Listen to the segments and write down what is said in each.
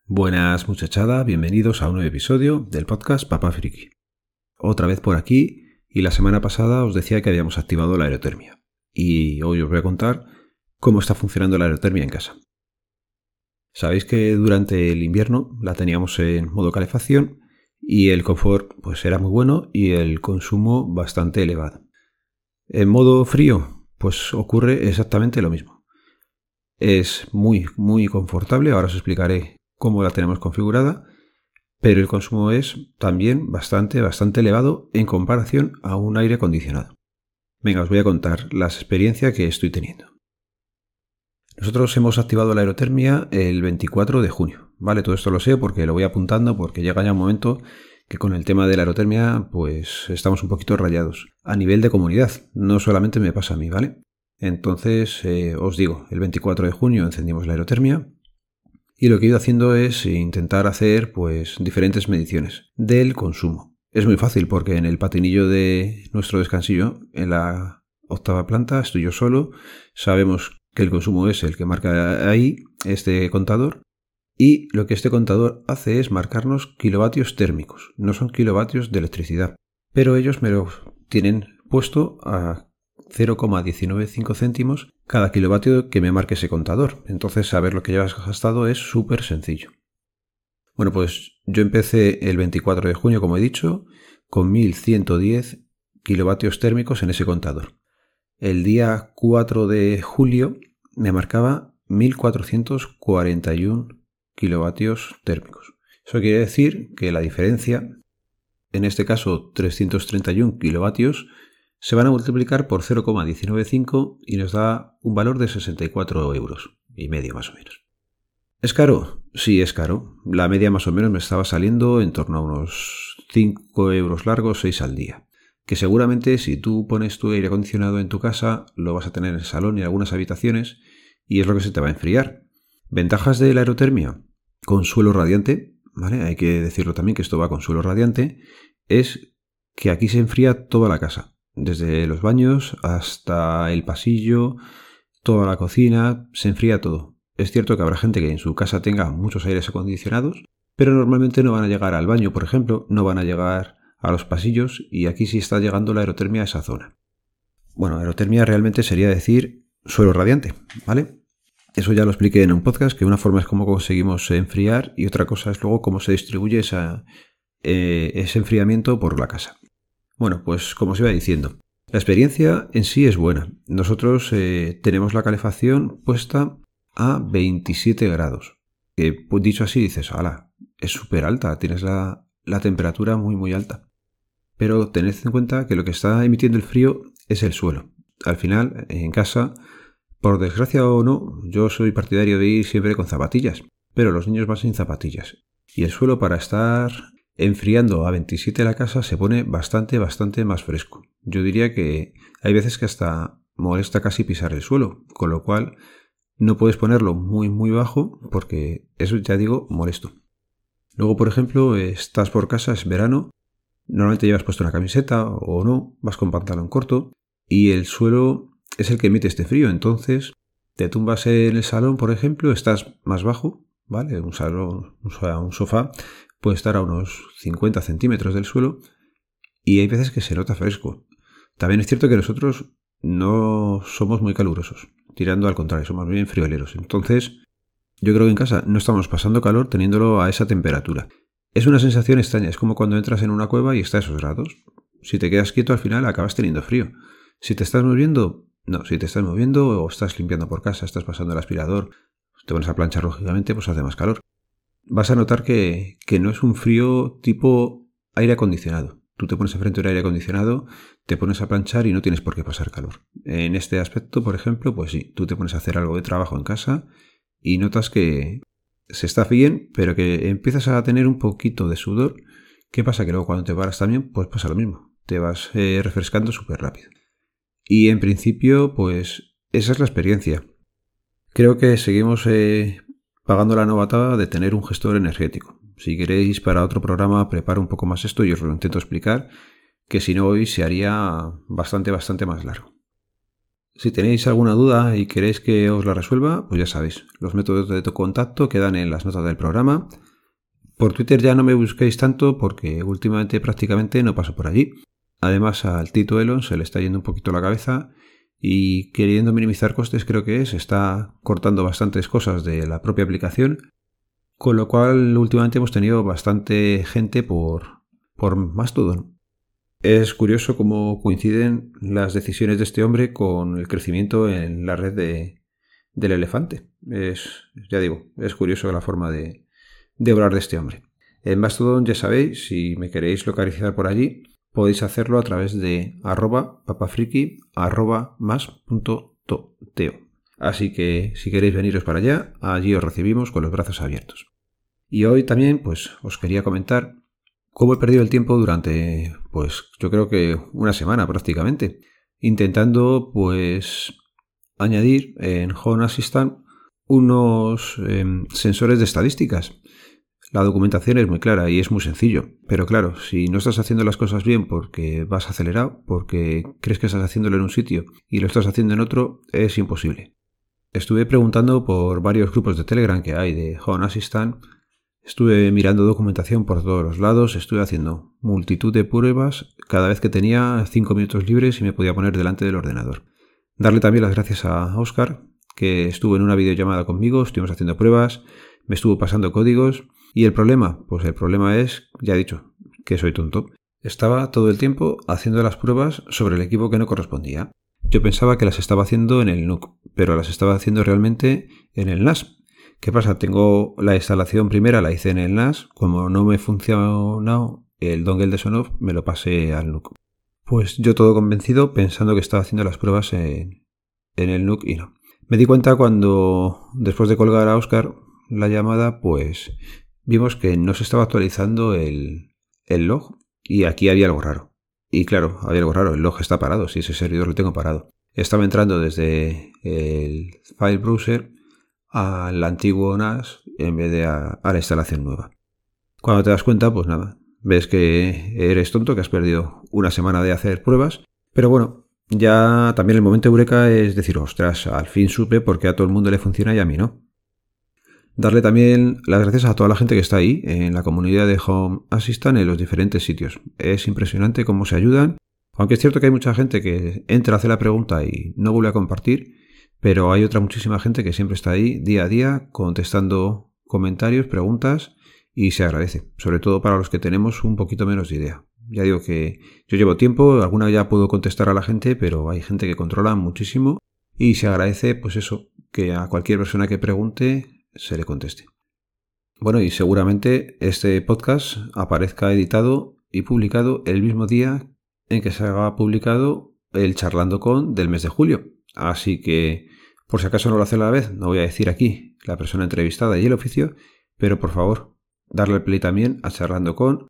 Buenas muchachada, bienvenidos a un nuevo episodio del podcast Papá Friki. Otra vez por aquí, y la semana pasada os decía que habíamos activado la aerotermia. Y hoy os voy a contar cómo está funcionando la aerotermia en casa. Sabéis que durante el invierno la teníamos en modo calefacción y el confort pues era muy bueno y el consumo bastante elevado. En modo frío pues ocurre exactamente lo mismo. Es muy confortable, ahora os explicaré cómo la tenemos configurada, pero el consumo es también bastante elevado en comparación a un aire acondicionado. Venga, os voy a contar la experiencia que estoy teniendo. Nosotros hemos activado la aerotermia el 24 de junio, ¿vale? Todo esto lo sé porque lo voy apuntando porque llega ya un momento que con el tema de la aerotermia pues estamos un poquito rayados. A nivel de comunidad, no solamente me pasa a mí, ¿vale? Entonces, os digo, el 24 de junio encendimos la aerotermia y lo que he ido haciendo es intentar hacer pues diferentes mediciones del consumo. Es muy fácil porque en el patinillo de nuestro descansillo, en la 8ª planta, estoy yo solo, sabemos que el consumo es el que marca ahí este contador y lo que este contador hace es marcarnos kilovatios térmicos, no son kilovatios de electricidad, pero ellos me lo tienen puesto a 0,195 céntimos cada kilovatio que me marque ese contador. Entonces saber lo que llevas gastado es súper sencillo. Bueno, pues yo empecé el 24 de junio, como he dicho, con 1110 kilovatios térmicos en ese contador. El día 4 de julio me marcaba 1441 kilovatios térmicos. Eso quiere decir que la diferencia, en este caso 331 kilovatios, se van a multiplicar por 0,195 y nos da un valor de 64 euros y medio más o menos. ¿Es caro? Sí, es caro. La media más o menos me estaba saliendo en torno a unos 5 euros largos, 6 al día. Que seguramente si tú pones tu aire acondicionado en tu casa, lo vas a tener en el salón y en algunas habitaciones y es lo que se te va a enfriar. Ventajas de la aerotermia con suelo radiante, ¿vale? Hay que decirlo también que esto va con suelo radiante, es que aquí se enfría toda la casa. Desde los baños hasta el pasillo, toda la cocina, se enfría todo. Es cierto que habrá gente que en su casa tenga muchos aires acondicionados, pero normalmente no van a llegar al baño, por ejemplo, no van a llegar a los pasillos y aquí sí está llegando la aerotermia a esa zona. Bueno, aerotermia realmente sería decir suelo radiante, ¿vale? Eso ya lo expliqué en un podcast, que una forma es cómo conseguimos enfriar y otra cosa es luego cómo se distribuye ese enfriamiento por la casa. Bueno, pues como os iba diciendo, la experiencia en sí es buena. Nosotros tenemos la calefacción puesta a 27 grados. Que pues, dicho así dices, ¡hala! Es súper alta, tienes la temperatura muy alta. Pero tened en cuenta que lo que está emitiendo el frío es el suelo. Al final, en casa, por desgracia o no, yo soy partidario de ir siempre con zapatillas. Pero los niños van sin zapatillas. Y el suelo para estar enfriando a 27 la casa se pone bastante más fresco. Yo diría que hay veces que hasta molesta casi pisar el suelo, con lo cual no puedes ponerlo muy bajo porque eso ya digo molesto. Luego, por ejemplo, estás por casa, es verano, normalmente llevas puesto una camiseta o no, vas con pantalón corto y el suelo es el que emite este frío, entonces te tumbas en el salón, por ejemplo, estás más bajo, ¿vale? Un sofá puede estar a unos 50 centímetros del suelo y hay veces que se nota fresco. También es cierto que nosotros no somos muy calurosos, tirando al contrario, somos bien frioleros. Entonces, yo creo que en casa no estamos pasando calor teniéndolo a esa temperatura. Es una sensación extraña, es como cuando entras en una cueva y está a esos grados. Si te quedas quieto al final acabas teniendo frío. Si te estás moviendo, no, si te estás moviendo o estás limpiando por casa, estás pasando el aspirador, te pones a planchar lógicamente, pues hace más calor. Vas a notar que no es un frío tipo aire acondicionado. Tú te pones enfrente de un aire acondicionado, te pones a planchar y no tienes por qué pasar calor. En este aspecto, por ejemplo, pues sí, tú te pones a hacer algo de trabajo en casa y notas que se está bien, pero que empiezas a tener un poquito de sudor. ¿Qué pasa? Que luego cuando te paras también, pues pasa lo mismo. Te vas refrescando súper rápido. Y en principio, pues esa es la experiencia. Creo que seguimos pagando la novatada de tener un gestor energético. Si queréis para otro programa preparo un poco más esto y os lo intento explicar, que si no hoy se haría bastante más largo. Si tenéis alguna duda y queréis que os la resuelva, pues ya sabéis, los métodos de contacto quedan en las notas del programa. Por Twitter ya no me busquéis tanto porque últimamente prácticamente no paso por allí. Además al Tito Elon se le está yendo un poquito la cabeza y queriendo minimizar costes está cortando bastantes cosas de la propia aplicación, con lo cual últimamente hemos tenido bastante gente por Mastodon. Es curioso cómo coinciden las decisiones de este hombre con el crecimiento en la red del elefante. Es curioso la forma de obrar de este hombre. En Mastodon, ya sabéis, si me queréis localizar por allí, podéis hacerlo a través de @papafriki @mas.teo. Así que si queréis veniros para allá, allí os recibimos con los brazos abiertos. Y hoy también pues os quería comentar cómo he perdido el tiempo durante, pues yo creo que una semana prácticamente, intentando pues añadir en Home Assistant unos sensores de estadísticas. La documentación es muy clara y es muy sencillo, pero claro, si no estás haciendo las cosas bien porque vas acelerado, porque crees que estás haciéndolo en un sitio y lo estás haciendo en otro, es imposible. Estuve preguntando por varios grupos de Telegram que hay de Home Assistant. Estuve mirando documentación por todos los lados, estuve haciendo multitud de pruebas cada vez que tenía 5 minutos libres y me podía poner delante del ordenador. Darle también las gracias a Óscar, que estuvo en una videollamada conmigo, estuvimos haciendo pruebas, me estuvo pasando códigos. ¿Y el problema? Pues el problema es, ya he dicho, que soy tonto. Estaba todo el tiempo haciendo las pruebas sobre el equipo que no correspondía. Yo pensaba que las estaba haciendo en el NUC, pero las estaba haciendo realmente en el NAS. ¿Qué pasa? Tengo la instalación primera, la hice en el NAS. Como no me funcionó el dongle de Sonoff, me lo pasé al NUC. Pues yo todo convencido, pensando que estaba haciendo las pruebas en el NUC y no. Me di cuenta cuando, después de colgar a Óscar la llamada, pues vimos que no se estaba actualizando el log y aquí había algo raro. Y claro, había algo raro, el log está parado, si ese servidor lo tengo parado. Estaba entrando desde el file browser al antiguo NAS en vez de a la instalación nueva. Cuando te das cuenta, pues nada, ves que eres tonto, que has perdido una semana de hacer pruebas, pero bueno, ya también el momento eureka es decir, ostras, al fin supe por qué a todo el mundo le funciona y a mí no. Darle también las gracias a toda la gente que está ahí, en la comunidad de Home Assistant, en los diferentes sitios. Es impresionante cómo se ayudan, aunque es cierto que hay mucha gente que entra a hacer la pregunta y no vuelve a compartir, pero hay otra muchísima gente que siempre está ahí día a día contestando comentarios, preguntas y se agradece, sobre todo para los que tenemos un poquito menos de idea. Ya digo que yo llevo tiempo, alguna ya puedo contestar a la gente, pero hay gente que controla muchísimo y se agradece pues eso, que a cualquier persona que pregunte se le conteste. Bueno, y seguramente este podcast aparezca editado y publicado el mismo día en que se haga publicado el Charlando con del mes de julio. Así que, por si acaso no lo hace a la vez, no voy a decir aquí la persona entrevistada y el oficio, pero por favor, darle el play también a Charlando con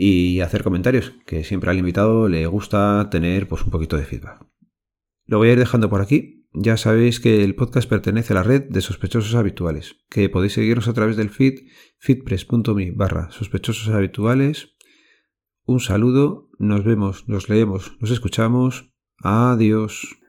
y hacer comentarios, que siempre al invitado le gusta tener pues un poquito de feedback. Lo voy a ir dejando por aquí. Ya sabéis que el podcast pertenece a la red de sospechosos habituales, que podéis seguirnos a través del feed feedpress.me/sospechosos habituales. Un saludo, nos vemos, nos leemos, nos escuchamos. Adiós.